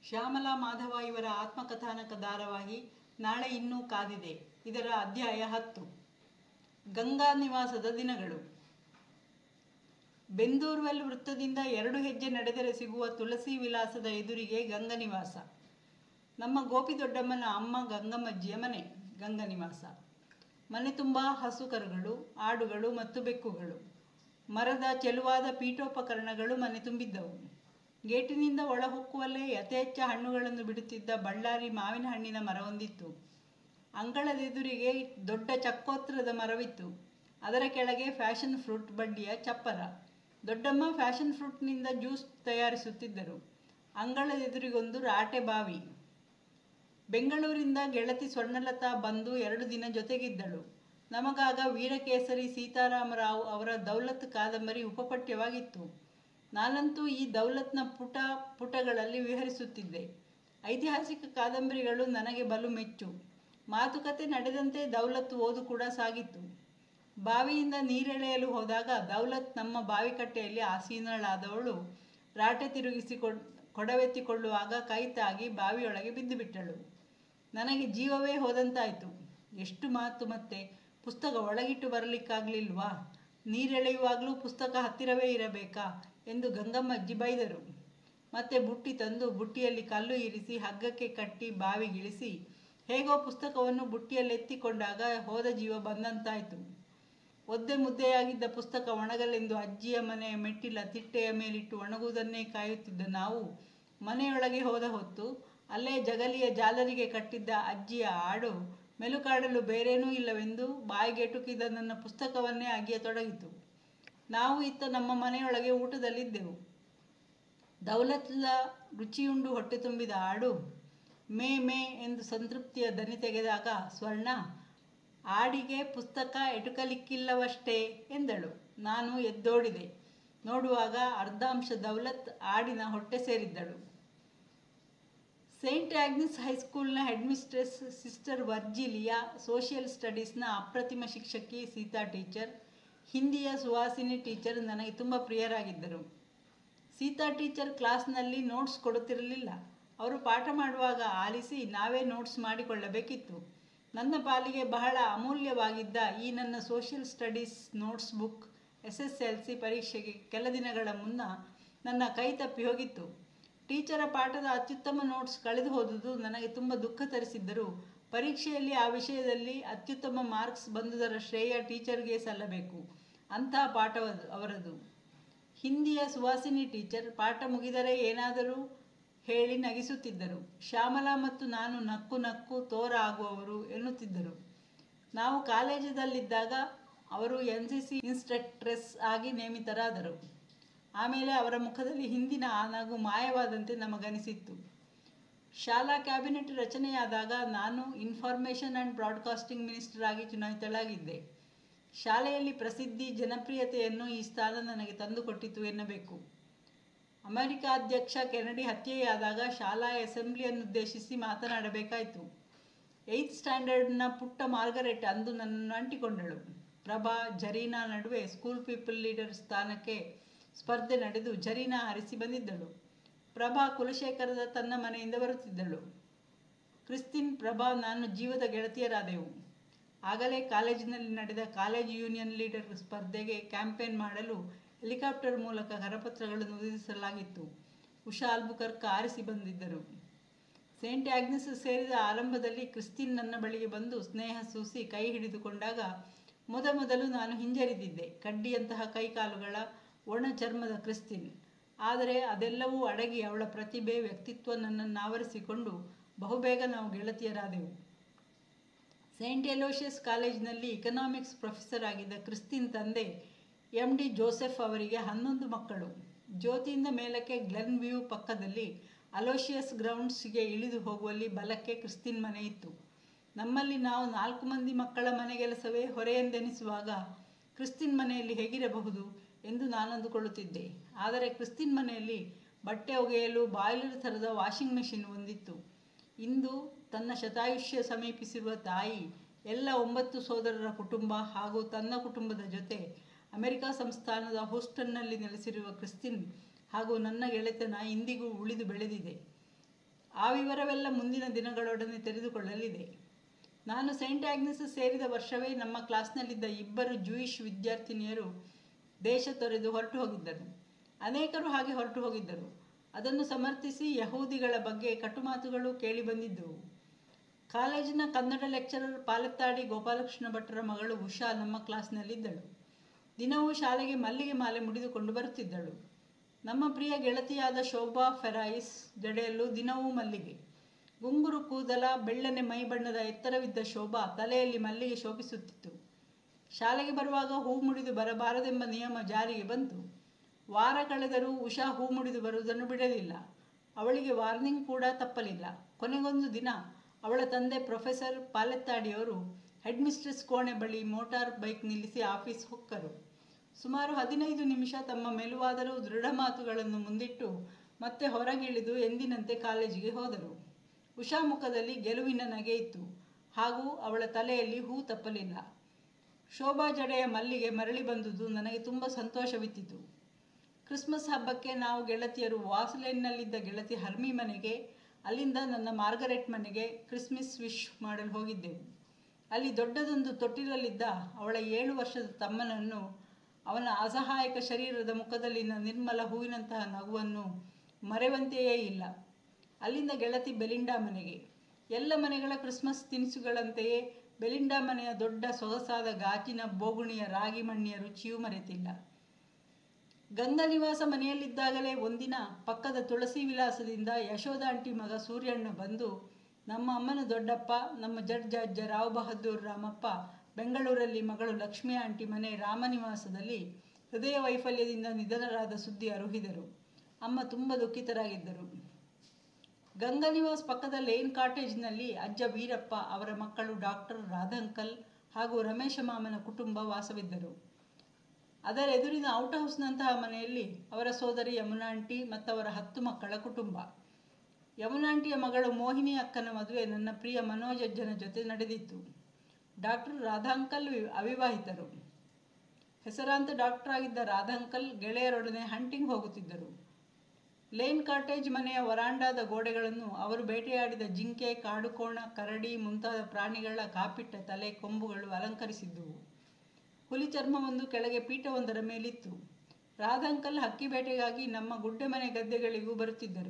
ಶ್ಯಾಮಲಾ ಮಾಧವ ಇವರ ಆತ್ಮಕಥಾನಕ ಧಾರಾವಾಹಿ ನಾಳೆ ಇನ್ನೂ ಕಾದಿದೆ. ಇದರ ಅಧ್ಯಾಯ 10. ಗಂಗಾ ನಿವಾಸದ ದಿನಗಳು. ಬೆಂದೂರ್ವೆಲ್ ವೃತ್ತದಿಂದ 2 ಹೆಜ್ಜೆ ನಡೆದರೆ ಸಿಗುವ ತುಳಸಿ ವಿಲಾಸದ ಎದುರಿಗೆ ಗಂಗನಿವಾಸ. ನಮ್ಮ ಗೋಪಿ ದೊಡ್ಡಮ್ಮನ ಅಮ್ಮ ಗಂಗಮ್ಮಜ್ಜಿಯ ಮನೆ ಗಂಗನಿವಾಸ. ಮನೆ ತುಂಬ ಹಸು ಕರುಗಳು, ಆಡುಗಳು ಮತ್ತು ಬೆಕ್ಕುಗಳು. ಮರದ ಚೆಲುವಾದ ಪೀಠೋಪಕರಣಗಳು ಮನೆ ತುಂಬಿದ್ದವು. ಗೇಟಿನಿಂದ ಒಳಹೊಕ್ಕುವಲ್ಲೇ ಯಥೇಚ್ಛ ಹಣ್ಣುಗಳನ್ನು ಬಿಡುತ್ತಿದ್ದ ಬಳ್ಳಾರಿ ಮಾವಿನ ಹಣ್ಣಿನ ಮರವೊಂದಿತ್ತು. ಅಂಗಳದೆದುರಿಗೆ ದೊಡ್ಡ ಚಕ್ಕೋತ್ರದ ಮರವಿತ್ತು. ಅದರ ಕೆಳಗೆ ಫ್ಯಾಷನ್ ಫ್ರೂಟ್ ಬಡ್ಡಿಯ ಚಪ್ಪರ. ದೊಡ್ಡಮ್ಮ ಫ್ಯಾಷನ್ ಫ್ರೂಟ್ನಿಂದ ಜ್ಯೂಸ್ ತಯಾರಿಸುತ್ತಿದ್ದರು. ಅಂಗಳದೆದುರಿಗೊಂದು ರಾಟೆ ಬಾವಿ. ಬೆಂಗಳೂರಿಂದ ಗೆಳತಿ ಸ್ವರ್ಣಲತಾ ಬಂದು 2 ದಿನ ಜೊತೆಗಿದ್ದಳು. ನಮಗಾಗ ವೀರಕೇಸರಿ ಸೀತಾರಾಮರಾವ್ ಅವರ ದೌಲತ್ ಕಾದಂಬರಿ ಉಪಪಠ್ಯವಾಗಿತ್ತು. ನಾನಂತೂ ಈ ದೌಲತ್ನ ಪುಟಗಳಲ್ಲಿ ವಿಹರಿಸುತ್ತಿದ್ದೆ. ಐತಿಹಾಸಿಕ ಕಾದಂಬರಿಗಳು ನನಗೆ ಬಲು ಮೆಚ್ಚು. ಮಾತುಕತೆ ನಡೆದಂತೆ ದೌಲತ್ ಓದು ಕೂಡ ಸಾಗಿತ್ತು. ಬಾವಿಯಿಂದ ನೀರೆಳೆಯಲು ಹೋದಾಗ ದೌಲತ್ ನಮ್ಮ ಬಾವಿಕಟ್ಟೆಯಲ್ಲಿ ಆಸೀನಳಾದವಳು ರಾಟೆ ತಿರುಗಿಸಿ ಕೊಡವೆತ್ತಿಕೊಳ್ಳುವಾಗ ಕೈ ತಾಗಿ ಬಾವಿಯೊಳಗೆ ಬಿದ್ದು ಬಿಟ್ಟಳು. ನನಗೆ ಜೀವವೇ ಹೋದಂತಾಯಿತು. ಎಷ್ಟು ಮಾತು ಮತ್ತೆ, ಪುಸ್ತಕ ಒಳಗಿಟ್ಟು ಬರಲಿಕ್ಕಾಗಲಿಲ್ವಾ? ನೀರೆಳೆಯುವಾಗಲೂ ಪುಸ್ತಕ ಹತ್ತಿರವೇ ಇರಬೇಕಾ ಎಂದು ಗಂಗಮ್ಮಜ್ಜಿ ಬೈದರು. ಮತ್ತೆ ಬುಟ್ಟಿ ತಂದು ಬುಟ್ಟಿಯಲ್ಲಿ ಕಲ್ಲು ಇರಿಸಿ ಹಗ್ಗಕ್ಕೆ ಕಟ್ಟಿ ಬಾವಿಗಿಳಿಸಿ ಹೇಗೋ ಪುಸ್ತಕವನ್ನು ಬುಟ್ಟಿಯಲ್ಲೆತ್ತಿಕೊಂಡಾಗ ಹೋದ ಜೀವ ಬಂದಂತಾಯಿತು. ಒದ್ದೆ ಮುದ್ದೆಯಾಗಿದ್ದ ಪುಸ್ತಕ ಒಣಗಲೆಂದು ಅಜ್ಜಿಯ ಮನೆಯ ಮೆಟ್ಟಿಲ ತಿಟ್ಟೆಯ ಮೇಲಿಟ್ಟು ಒಣಗುವುದನ್ನೇ ಕಾಯುತ್ತಿದ್ದ ನಾವು ಮನೆಯೊಳಗೆ ಹೋದ ಹೊತ್ತು ಅಲ್ಲೇ ಜಗಲಿಯ ಜಾಲರಿಗೆ ಕಟ್ಟಿದ್ದ ಅಜ್ಜಿಯ ಆಡು ಮೆಲುಕಾಡಲು ಬೇರೇನೂ ಇಲ್ಲವೆಂದು ಬಾಯಿಗೆಟುಕಿದ ನನ್ನ ಪುಸ್ತಕವನ್ನೇ ಅಗಿಯತೊಡಗಿತು. ನಾವು ಇತ್ತ ನಮ್ಮ ಮನೆಯೊಳಗೆ ಊಟದಲ್ಲಿದ್ದೆವು. ದೌಲತ್ಲ ರುಚಿಯುಂಡು ಹೊಟ್ಟೆ ತುಂಬಿದ ಆಡು ಮೇ ಮೇ ಎಂದು ಸಂತೃಪ್ತಿಯ ದನಿ ತೆಗೆದಾಗ ಸ್ವರ್ಣ, ಆಡಿಗೆ ಪುಸ್ತಕ ಎಟುಕಲಿಕ್ಕಿಲ್ಲವಷ್ಟೇ ಎಂದಳು. ನಾನು ಎದ್ದೋಡಿದೆ. ನೋಡುವಾಗ ಅರ್ಧಾಂಶ ದೌಲತ್ ಆಡಿನ ಹೊಟ್ಟೆ ಸೇರಿದ್ದಳು. ಸೇಂಟ್ ಆಗ್ನೆಸ್ ಹೈಸ್ಕೂಲ್ನ ಹೆಡ್ಮಿಸ್ಟ್ರೆಸ್ ಸಿಸ್ಟರ್ ವರ್ಜಿಲಿಯಾ, ಸೋಷಿಯಲ್ ಸ್ಟಡೀಸ್ನ ಅಪ್ರತಿಮ ಶಿಕ್ಷಕಿ ಸೀತಾ ಟೀಚರ್, ಹಿಂದಿಯ ಸುಹಾಸಿನಿ ಟೀಚರ್ ನನಗೆ ತುಂಬ ಪ್ರಿಯರಾಗಿದ್ದರು. ಸೀತಾ ಟೀಚರ್ ಕ್ಲಾಸ್ನಲ್ಲಿ ನೋಟ್ಸ್ ಕೊಡುತ್ತಿರಲಿಲ್ಲ. ಅವರು ಪಾಠ ಮಾಡುವಾಗ ಆಲಿಸಿ ನಾವೇ ನೋಟ್ಸ್ ಮಾಡಿಕೊಳ್ಳಬೇಕಿತ್ತು. ನನ್ನ ಪಾಲಿಗೆ ಬಹಳ ಅಮೂಲ್ಯವಾಗಿದ್ದ ಈ ನನ್ನ social studies notes book SSLC ಪರೀಕ್ಷೆಗೆ ಕೆಲ ದಿನಗಳ ಮುನ್ನ ನನ್ನ ಕೈ ತಪ್ಪಿ ಹೋಗಿತ್ತು. ಟೀಚರ ಪಾಠದ ಅತ್ಯುತ್ತಮ ನೋಟ್ಸ್ ಕಳೆದು ಹೋದುದು ನನಗೆ ತುಂಬ ದುಃಖ ತರಿಸಿದ್ದರೂ ಪರೀಕ್ಷೆಯಲ್ಲಿ ಆ ವಿಷಯದಲ್ಲಿ ಅತ್ಯುತ್ತಮ ಮಾರ್ಕ್ಸ್ ಬಂದುದರ ಶ್ರೇಯ ಟೀಚರ್ಗೆ ಸಲ್ಲಬೇಕು. ಅಂಥ ಪಾಠ ಅವರದು. ಹಿಂದಿಯ ಸುಹಾಸಿನಿ ಟೀಚರ್ ಪಾಠ ಮುಗಿದರೆ ಏನಾದರೂ ಹೇಳಿ ನಗಿಸುತ್ತಿದ್ದರು. ಶ್ಯಾಮಲಾ ಮತ್ತು ನಾನು ನಕ್ಕು ನಕ್ಕು ತೋರ ಆಗುವವರು ಎನ್ನುತ್ತಿದ್ದರು. ನಾವು ಕಾಲೇಜದಲ್ಲಿದ್ದಾಗ ಅವರು NCC ಇನ್ಸ್ಟ್ರಕ್ಟ್ರೆಸ್ ಆಗಿ ನೇಮಿತರಾದರು. ಆಮೇಲೆ ಅವರ ಮುಖದಲ್ಲಿ ಹಿಂದಿನ ಆ ನಗು ಮಾಯವಾದಂತೆ ನಮಗನಿಸಿತ್ತು. ಶಾಲಾ ಕ್ಯಾಬಿನೆಟ್ ರಚನೆಯಾದಾಗ ನಾನು ಇನ್ಫಾರ್ಮೇಷನ್ ಆ್ಯಂಡ್ ಬ್ರಾಡ್ಕಾಸ್ಟಿಂಗ್ ಮಿನಿಸ್ಟರ್ ಆಗಿ ಚುನಾಯಿತಳಾಗಿದ್ದೆ. ಶಾಲೆಯಲ್ಲಿ ಪ್ರಸಿದ್ಧಿ, ಜನಪ್ರಿಯತೆಯನ್ನು ಈ ಸ್ಥಾನ ನನಗೆ ತಂದುಕೊಟ್ಟಿತು ಎನ್ನಬೇಕು. ಅಮೆರಿಕ ಅಧ್ಯಕ್ಷ ಕೆನಡಿ ಹತ್ಯೆಯಾದಾಗ ಶಾಲಾ ಅಸೆಂಬ್ಲಿಯನ್ನುದ್ದೇಶಿಸಿ ಮಾತನಾಡಬೇಕಾಯಿತು. 8th ಸ್ಟ್ಯಾಂಡರ್ಡ್ನ ಪುಟ್ಟ ಮಾರ್ಗರೆಟ್ ಅಂದು ನನ್ನನ್ನು ಅಂಟಿಕೊಂಡಳು. ಪ್ರಭಾ, ಜರೀನಾ ನಡುವೆ ಸ್ಕೂಲ್ ಪೀಪಲ್ ಲೀಡರ್ ಸ್ಥಾನಕ್ಕೆ ಸ್ಪರ್ಧೆ ನಡೆದು ಜರೀನಾ ಹರಿಸಿ ಬಂದಿದ್ದಳು. ಪ್ರಭಾ ಕುಲಶೇಖರದ ತನ್ನ ಮನೆಯಿಂದ ಬರುತ್ತಿದ್ದಳು. ಕ್ರಿಸ್ತಿನ್, ಪ್ರಭಾ, ನಾನು ಜೀವದ ಗೆಳತಿಯರಾದೆವು. ಆಗಲೇ ಕಾಲೇಜಿನಲ್ಲಿ ನಡೆದ ಕಾಲೇಜ್ ಯೂನಿಯನ್ ಲೀಡರ್ ಸ್ಪರ್ಧೆಗೆ ಕ್ಯಾಂಪೇನ್ ಮಾಡಲು ಹೆಲಿಕಾಪ್ಟರ್ ಮೂಲಕ ಕರಪತ್ರಗಳನ್ನು ಒದಗಿಸಲಾಗಿತ್ತು. ಉಷಾ ಅಲ್ಬುಕರ್ಕ್ ಆರಿಸಿ ಬಂದಿದ್ದರು. ಸೇಂಟ್ ಆಗ್ನೆಸ್ ಸೇರಿದ ಆರಂಭದಲ್ಲಿ ಕ್ರಿಸ್ತಿನ್ ನನ್ನ ಬಳಿಗೆ ಬಂದು ಸ್ನೇಹ ಸೂಸಿ ಕೈ ಹಿಡಿದುಕೊಂಡಾಗ ಮೊದಲು ನಾನು ಹಿಂಜರಿದಿದ್ದೆ. ಕಡ್ಡಿಯಂತಹ ಕೈಕಾಲುಗಳ ಒಣ ಚರ್ಮದ ಕ್ರಿಸ್ತಿನ್. ಆದರೆ ಅದೆಲ್ಲವೂ ಅಡಗಿ ಅವಳ ಪ್ರತಿಭೆ, ವ್ಯಕ್ತಿತ್ವ ನನ್ನನ್ನಾವರಿಸಿಕೊಂಡು ಬಹುಬೇಗ ನಾವು ಗೆಳತಿಯರಾದೆವು. ಸೇಂಟ್ ಎಲೋಷಿಯಸ್ ಕಾಲೇಜಿನಲ್ಲಿ ಇಕನಾಮಿಕ್ಸ್ ಪ್ರೊಫೆಸರ್ ಆಗಿದ್ದ ಕ್ರಿಸ್ತಿನ್ ತಂದೆ MD ಜೋಸೆಫ್ ಅವರಿಗೆ 11 ಮಕ್ಕಳು. ಜ್ಯೋತಿಯಿಂದ ಮೇಲಕ್ಕೆ ಗ್ಲೆನ್ ವ್ಯೂ ಪಕ್ಕದಲ್ಲಿ ಅಲೋಷಿಯಸ್ ಗ್ರೌಂಡ್ಸ್ಗೆ ಇಳಿದು ಹೋಗುವಲ್ಲಿ ಬಲಕ್ಕೆ ಕ್ರಿಸ್ತಿನ್ ಮನೆ ಇತ್ತು. ನಮ್ಮಲ್ಲಿ ನಾವು 4 ಮಂದಿ ಮಕ್ಕಳ ಮನೆಗೆಲಸವೇ ಹೊರೆಯೆಂದೆನಿಸುವಾಗ ಕ್ರಿಸ್ತಿನ್ ಮನೆಯಲ್ಲಿ ಹೇಗಿರಬಹುದು ಎಂದು ನಾನಂದುಕೊಳ್ಳುತ್ತಿದ್ದೆ. ಆದರೆ ಕ್ರಿಸ್ತಿನ್ ಮನೆಯಲ್ಲಿ ಬಟ್ಟೆ ಒಗೆಯಲು ಬಾಯ್ಲರ್ ಥರದ ವಾಷಿಂಗ್ ಮೆಷಿನ್ ಒಂದಿತ್ತು. ಇಂದು ತನ್ನ ಶತಾಯುಷ್ಯ ಸಮೀಪಿಸಿರುವ ತಾಯಿ, ಎಲ್ಲ 9 ಸೋದರರ ಕುಟುಂಬ ಹಾಗೂ ತನ್ನ ಕುಟುಂಬದ ಜೊತೆ ಅಮೆರಿಕ ಸಂಸ್ಥಾನದ ಹೂಸ್ಟನ್ನಲ್ಲಿ ನೆಲೆಸಿರುವ ಕ್ರಿಸ್ತಿನ್ ಹಾಗೂ ನನ್ನ ಗೆಳೆತನ ಇಂದಿಗೂ ಉಳಿದು ಬೆಳೆದಿದೆ. ಆ ವಿವರವೆಲ್ಲ ಮುಂದಿನ ದಿನಗಳೊಡನೆ ತೆರೆದುಕೊಳ್ಳಲಿದೆ. ನಾನು ಸೈಂಟ್ ಆಗ್ನೆಸ್ ಸೇರಿದ ವರ್ಷವೇ ನಮ್ಮ ಕ್ಲಾಸ್ನಲ್ಲಿದ್ದ 2 ಜೂಯಿಷ್ ವಿದ್ಯಾರ್ಥಿನಿಯರು ದೇಶ ತೊರೆದು ಹೊರಟು ಹೋಗಿದ್ದರು. ಅನೇಕರು ಹಾಗೆ ಹೊರಟು ಹೋಗಿದ್ದರು. ಅದನ್ನು ಸಮರ್ಥಿಸಿ ಯಹೂದಿಗಳ ಬಗ್ಗೆ ಕಟುಮಾತುಗಳು ಕೇಳಿಬಂದಿದ್ದವು. ಕಾಲೇಜಿನ ಕನ್ನಡ ಲೆಕ್ಚರರ್ ಪಾಲೆತ್ತಾಡಿ ಗೋಪಾಲಕೃಷ್ಣ ಭಟ್ಟರ ಮಗಳು ಉಷಾ ನಮ್ಮ ಕ್ಲಾಸ್ನಲ್ಲಿದ್ದಳು. ದಿನವೂ ಶಾಲೆಗೆ ಮಲ್ಲಿಗೆ ಮಾಲೆ ಮುಡಿದುಕೊಂಡು ಬರುತ್ತಿದ್ದಳು. ನಮ್ಮ ಪ್ರಿಯ ಗೆಳತಿಯಾದ ಶೋಭಾ ಫೆರಾಯಿಸ್ ಜಡೆಯಲ್ಲೂ ದಿನವೂ ಮಲ್ಲಿಗೆ. ಗುಂಗುರು ಕೂದಲ, ಬೆಳ್ಳನೆ ಮೈ ಬಣ್ಣದ ಎತ್ತರವಿದ್ದ ಶೋಭಾ ತಲೆಯಲ್ಲಿ ಮಲ್ಲಿಗೆ ಶೋಭಿಸುತ್ತಿತ್ತು. ಶಾಲೆಗೆ ಬರುವಾಗ ಹೂ ಮುಡಿದು ಬರಬಾರದೆಂಬ ನಿಯಮ ಜಾರಿಗೆ ಬಂತು. ವಾರ ಕಳೆದರೂ ಉಷಾ ಹೂ ಮುಡಿದು ಬರುವುದನ್ನು ಬಿಡಲಿಲ್ಲ. ಅವಳಿಗೆ ವಾರ್ನಿಂಗ್ ಕೂಡ ತಪ್ಪಲಿಲ್ಲ. ಕೊನೆಗೊಂದು ದಿನ ಅವಳ ತಂದೆ ಪ್ರೊಫೆಸರ್ ಪಾಲೆತ್ತಾಡಿಯವರು ಹೆಡ್ ಮಿಸ್ಟ್ರೆಸ್ ಕೋಣೆ ಬಳಿ ಮೋಟಾರ್ ಬೈಕ್ ನಿಲ್ಲಿಸಿ ಆಫೀಸ್ ಹೊಕ್ಕರು. ಸುಮಾರು 15 ನಿಮಿಷ ತಮ್ಮ ಮೆಲುವಾದರೂ ದೃಢ ಮಾತುಗಳನ್ನು ಮುಂದಿಟ್ಟು ಮತ್ತೆ ಹೊರಗಿಳಿದು ಎಂದಿನಂತೆ ಕಾಲೇಜಿಗೆ ಹೋದರು. ಉಷಾ ಮುಖದಲ್ಲಿ ಗೆಲುವಿನ ನಗೆ ಇತ್ತು, ಹಾಗೂ ಅವಳ ತಲೆಯಲ್ಲಿ ಹೂ ತಪ್ಪಲಿಲ್ಲ. ಶೋಭಾ ಜಡೆಯ ಮಲ್ಲಿಗೆ ಮರಳಿ ಬಂದುದು ನನಗೆ ತುಂಬ ಸಂತೋಷವಿತ್ತಿತು. ಕ್ರಿಸ್ಮಸ್ ಹಬ್ಬಕ್ಕೆ ನಾವು ಗೆಳತಿಯರು ವಾಸ್ಲೇನ್ನಲ್ಲಿದ್ದ ಗೆಳತಿ ಹರ್ಮಿ ಮನೆಗೆ, ಅಲ್ಲಿಂದ ನನ್ನ ಮಾರ್ಗರೆಟ್ ಮನೆಗೆ ಕ್ರಿಸ್ಮಸ್ ವಿಶ್ ಮಾಡಲು ಹೋಗಿದ್ದೆವು. ಅಲ್ಲಿ ದೊಡ್ಡದೊಂದು ತೊಟ್ಟಿಲಲ್ಲಿದ್ದ ಅವಳ 7 ವರ್ಷದ ತಮ್ಮನನ್ನು, ಅವನ ಅಸಹಾಯಕ ಶರೀರದ ಮುಖದಲ್ಲಿನ ನಿರ್ಮಲ ಹೂವಿನಂತಹ ನಗುವನ್ನು ಮರೆವಂತೆಯೇ ಇಲ್ಲ. ಅಲ್ಲಿಂದ ಗೆಳತಿ ಬೆಲಿಂಡಾ ಮನೆಗೆ. ಎಲ್ಲ ಮನೆಗಳ ಕ್ರಿಸ್ಮಸ್ ತಿನಿಸುಗಳಂತೆಯೇ ಬೆಲಿಂಡಾ ಮನೆಯ ದೊಡ್ಡ ಸೊಗಸಾದ ಗಾಜಿನ ಬೋಗುಣಿಯ ರಾಗಿ ಮಣ್ಣಿಯ ರುಚಿಯೂ ಮರೆತಿಲ್ಲ. ಗಂಗನಿವಾಸ ಮನೆಯಲ್ಲಿದ್ದಾಗಲೇ ಒಂದಿನ ಪಕ್ಕದ ತುಳಸಿ ವಿಲಾಸದಿಂದ ಯಶೋಧ ಆಂಟಿ ಮಗ ಸೂರ್ಯಣ್ಣ ಬಂದು, ನಮ್ಮ ಅಮ್ಮನ ದೊಡ್ಡಪ್ಪ, ನಮ್ಮ ಜಡ್ಜ್ ಅಜ್ಜ ರಾವ್ ಬಹದ್ದೂರ್ ರಾಮಪ್ಪ ಬೆಂಗಳೂರಲ್ಲಿ ಮಗಳು ಲಕ್ಷ್ಮೀ ಆಂಟಿ ಮನೆ ರಾಮನಿವಾಸದಲ್ಲಿ ಹೃದಯ ವೈಫಲ್ಯದಿಂದ ನಿಧನರಾದ ಸುದ್ದಿ ಅರುಹಿದರು. ಅಮ್ಮ ತುಂಬ ದುಃಖಿತರಾಗಿದ್ದರು. ಗಂಗನಿವಾಸ್ ಪಕ್ಕದ ಲೇನ್ ಕಾಟೇಜ್ನಲ್ಲಿ ಅಜ್ಜ ವೀರಪ್ಪ, ಅವರ ಮಕ್ಕಳು ಡಾಕ್ಟರ್ ರಾಧಂಕಲ್ ಹಾಗೂ ರಮೇಶ ಮಾಮನ ಕುಟುಂಬ ವಾಸವಿದ್ದರು. ಅದರ ಎದುರಿನ ಔಟ್ ಹೌಸ್ನಂತಹ ಮನೆಯಲ್ಲಿ ಅವರ ಸೋದರಿ ಯಮುನಾ ಆಂಟಿ ಮತ್ತವರ 10 ಮಕ್ಕಳ ಕುಟುಂಬ. ಯಮುನಾ ಆಂಟಿಯ ಮಗಳು ಮೋಹಿನಿ ಅಕ್ಕನ ಮದುವೆ ನನ್ನ ಪ್ರಿಯ ಮನೋಜ್ ಅಜ್ಜನ ಜೊತೆ ನಡೆದಿತ್ತು. ಡಾಕ್ಟರ್ ರಾಧಾಂಕಲ್ ಅವಿವಾಹಿತರು. ಹೆಸರಾಂತ ಡಾಕ್ಟರ್ ಆಗಿದ್ದ ರಾಧಾಂಕಲ್ ಗೆಳೆಯರೊಡನೆ ಹಂಟಿಂಗ್ ಹೋಗುತ್ತಿದ್ದರು. ಲೇನ್ ಕಾಟೇಜ್ ಮನೆಯ ವರಾಂಡಾದ ಗೋಡೆಗಳನ್ನು ಅವರು ಬೇಟೆಯಾಡಿದ ಜಿಂಕೆ, ಕಾಡುಕೋಣ, ಕರಡಿ ಮುಂತಾದ ಪ್ರಾಣಿಗಳ ಕಾಪಿಟ್ಟ ತಲೆ ಕೊಂಬುಗಳು ಅಲಂಕರಿಸಿದ್ದುವು. ಹುಲಿ ಚರ್ಮವೊಂದು ಕೆಳಗೆ ಪೀಠವೊಂದರ ಮೇಲಿತ್ತು. ರಾಧಾಂಕಲ್ ಹಕ್ಕಿ ಬೇಟೆಗಾಗಿ ನಮ್ಮ ಗುಡ್ಡೆ ಮನೆ ಗದ್ದೆಗಳಿಗೂ ಬರುತ್ತಿದ್ದರು.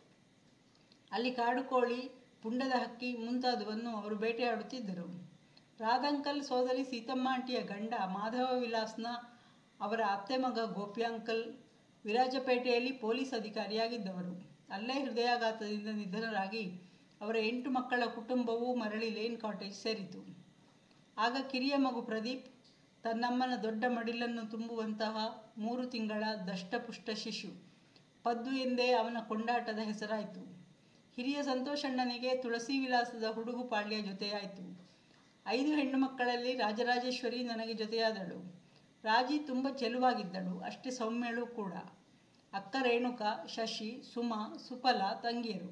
ಅಲ್ಲಿ ಕಾಡುಕೋಳಿ, ಪುಂಡದ ಹಕ್ಕಿ ಮುಂತಾದವನ್ನು ಅವರು ಬೇಟೆಯಾಡುತ್ತಿದ್ದರು. ರಾಧಾಂಕಲ್ ಸೋದರಿ ಸೀತಮ್ಮ ಆಂಟಿಯ ಗಂಡ ಮಾಧವ ವಿಲಾಸ್ನ ಅವರ ಅತ್ತೆ ಮಗ ಗೋಪ್ಯಾಂಕಲ್ ವಿರಾಜಪೇಟೆಯಲ್ಲಿ ಪೊಲೀಸ್ ಅಧಿಕಾರಿಯಾಗಿದ್ದವರು. ಅಲ್ಲೇ ಹೃದಯಾಘಾತದಿಂದ ನಿಧನರಾಗಿ ಅವರ 8 ಮಕ್ಕಳ ಕುಟುಂಬವೂ ಮರಳಿ ಲೇನ್ ಕಾಟೇಜ್ ಸೇರಿತು. ಆಗ ಕಿರಿಯ ಮಗು ಪ್ರದೀಪ್ ತನ್ನಮ್ಮನ ದೊಡ್ಡ ಮಡಿಲನ್ನು ತುಂಬುವಂತಹ 3 ತಿಂಗಳ ದಷ್ಟಪುಷ್ಟ ಶಿಶು. ಪದ್ದು ಎಂದೇ ಅವನ ಕೊಂಡಾಟದ ಹೆಸರಾಯಿತು. ಹಿರಿಯ ಸಂತೋಷಣ್ಣನಿಗೆ ತುಳಸಿ ವಿಲಾಸದ ಹುಡುಗು ಪಾಳ್ಯ ಜೊತೆಯಾಯಿತು. 5 ಹೆಣ್ಣು ಮಕ್ಕಳಲ್ಲಿ ರಾಜರಾಜೇಶ್ವರಿ ನನಗೆ ಜೊತೆಯಾದಳು. ರಾಜಿ ತುಂಬ ಚೆಲುವಾಗಿದ್ದಳು, ಅಷ್ಟೇ ಸೌಮ್ಯಳು ಕೂಡ. ಅಕ್ಕ ರೇಣುಕಾ, ಶಶಿ, ಸುಮಾ, ಸುಫಲ ತಂಗಿಯರು.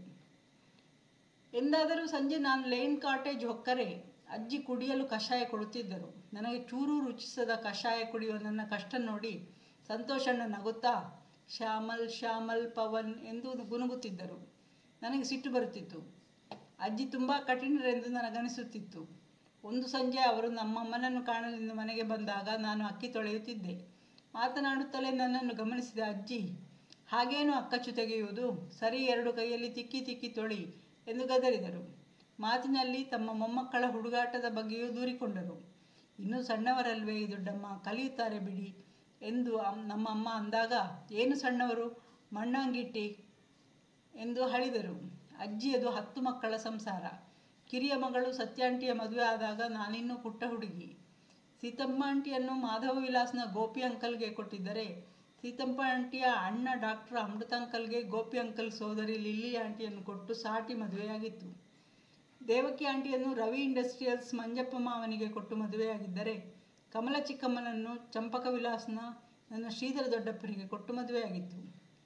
ಎಂದಾದರೂ ಸಂಜೆ ನಾನು ಲೇನ್ ಕಾಟೇಜ್ ಹೊಕ್ಕರೆ ಅಜ್ಜಿ ಕುಡಿಯಲು ಕಷಾಯ ಕೊಡುತ್ತಿದ್ದರು. ನನಗೆ ಚೂರು ರುಚಿಸದ ಕಷಾಯ ಕುಡಿಯುವ ನನ್ನ ಕಷ್ಟ ನೋಡಿ ಸಂತೋಷಣ್ಣ ನಗುತ್ತಾ ಶ್ಯಾಮಲ್ ಶ್ಯಾಮಲ್ ಪವನ್ ಎಂದು ಗುನುಗುತ್ತಿದ್ದರು. ನನಗೆ ಸಿಟ್ಟು ಬರುತ್ತಿತ್ತು. ಅಜ್ಜಿ ತುಂಬ ಕಠಿಣರೆಂದು ನನಗನಿಸುತ್ತಿತ್ತು. ಒಂದು ಸಂಜೆ ಅವರು ನಮ್ಮಮ್ಮನನ್ನು ಕಾಣಲೆಂದು ಮನೆಗೆ ಬಂದಾಗ ನಾನು ಅಕ್ಕಿ ತೊಳೆಯುತ್ತಿದ್ದೆ. ಮಾತನಾಡುತ್ತಲೇ ನನ್ನನ್ನು ಗಮನಿಸಿದ ಅಜ್ಜಿ, ಹಾಗೇನು ಅಕ್ಕಚ್ಚು ತೆಗೆಯುವುದು, ಸರಿ 2 ಕೈಯಲ್ಲಿ ತಿಕ್ಕಿ ತಿಕ್ಕಿ ತೊಳಿ ಎಂದು ಗದರಿದರು. ಮಾತಿನಲ್ಲಿ ತಮ್ಮ ಮೊಮ್ಮಕ್ಕಳ ಹುಡುಗಾಟದ ಬಗ್ಗೆಯೂ ದೂರಿಕೊಂಡರು. ಇನ್ನೂ ಸಣ್ಣವರಲ್ವೇ ಈ ದೊಡ್ಡಮ್ಮ, ಕಲಿಯುತ್ತಾರೆ ಬಿಡಿ ಎಂದು ನಮ್ಮ ಅಮ್ಮ ಅಂದಾಗ, ಏನು ಸಣ್ಣವರು, ಮಣ್ಣಂಗಿಟ್ಟಿ ಎಂದು ಹಳಿದರು. ಅಜ್ಜಿಯದು 10 ಮಕ್ಕಳ ಸಂಸಾರ. ಕಿರಿಯ ಮಗಳು ಸತ್ಯಾಂಟಿಯ ಮದುವೆ ಆದಾಗ ನಾನಿನ್ನೂ ಪುಟ್ಟ ಹುಡುಗಿ. ಸೀತಮ್ಮ ಆಂಟಿಯನ್ನು ಮಾಧವ ವಿಲಾಸ್ನ ಗೋಪಿ ಅಂಕಲ್ಗೆ ಕೊಟ್ಟಿದ್ದರೆ, ಸೀತಮ್ಮ ಆಂಟಿಯ ಅಣ್ಣ ಡಾಕ್ಟರ್ ಅಮೃತ ಅಂಕಲ್ಗೆ ಗೋಪಿ ಅಂಕಲ್ ಸೋದರಿ ಲಿಲ್ಲಿ ಆಂಟಿಯನ್ನು ಕೊಟ್ಟು ಸಾಟಿ ಮದುವೆಯಾಗಿತ್ತು. ದೇವಕಿ ಆಂಟಿಯನ್ನು ರವಿ ಇಂಡಸ್ಟ್ರಿಯಲ್ಸ್ ಮಂಜಪ್ಪ ಮಾವನಿಗೆ ಕೊಟ್ಟು ಮದುವೆಯಾಗಿದ್ದರೆ, ಕಮಲ ಚಿಕ್ಕಮ್ಮನನ್ನು ಚಂಪಕ ವಿಲಾಸ್ನ ನನ್ನ ಶ್ರೀಧರ ದೊಡ್ಡಪ್ಪನಿಗೆ ಕೊಟ್ಟು ಮದುವೆಯಾಗಿತ್ತು.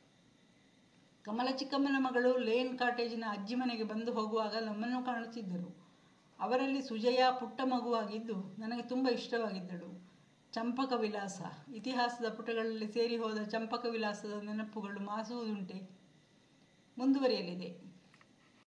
ಕಮಲ ಚಿಕ್ಕಮ್ಮನ ಮಗಳು ಲೇನ್ ಕಾಟೇಜಿನ ಅಜ್ಜಿ ಮನೆಗೆ ಬಂದು ಹೋಗುವಾಗ ನಮ್ಮನ್ನು ಕಾಣುತ್ತಿದ್ದರು. ಅವರಲ್ಲಿ ಸುಜಯ ಪುಟ್ಟ ಮಗುವಾಗಿದ್ದು ನನಗೆ ತುಂಬ ಇಷ್ಟವಾಗಿದ್ದಳು. ಚಂಪಕ ವಿಲಾಸ, ಇತಿಹಾಸದ ಪುಟಗಳಲ್ಲಿ ಸೇರಿ ಹೋದ ಚಂಪಕ ವಿಲಾಸದ ನೆನಪುಗಳು ಮಾಸುವುದುಂಟೆ. ಮುಂದುವರಿಯಲಿದೆ.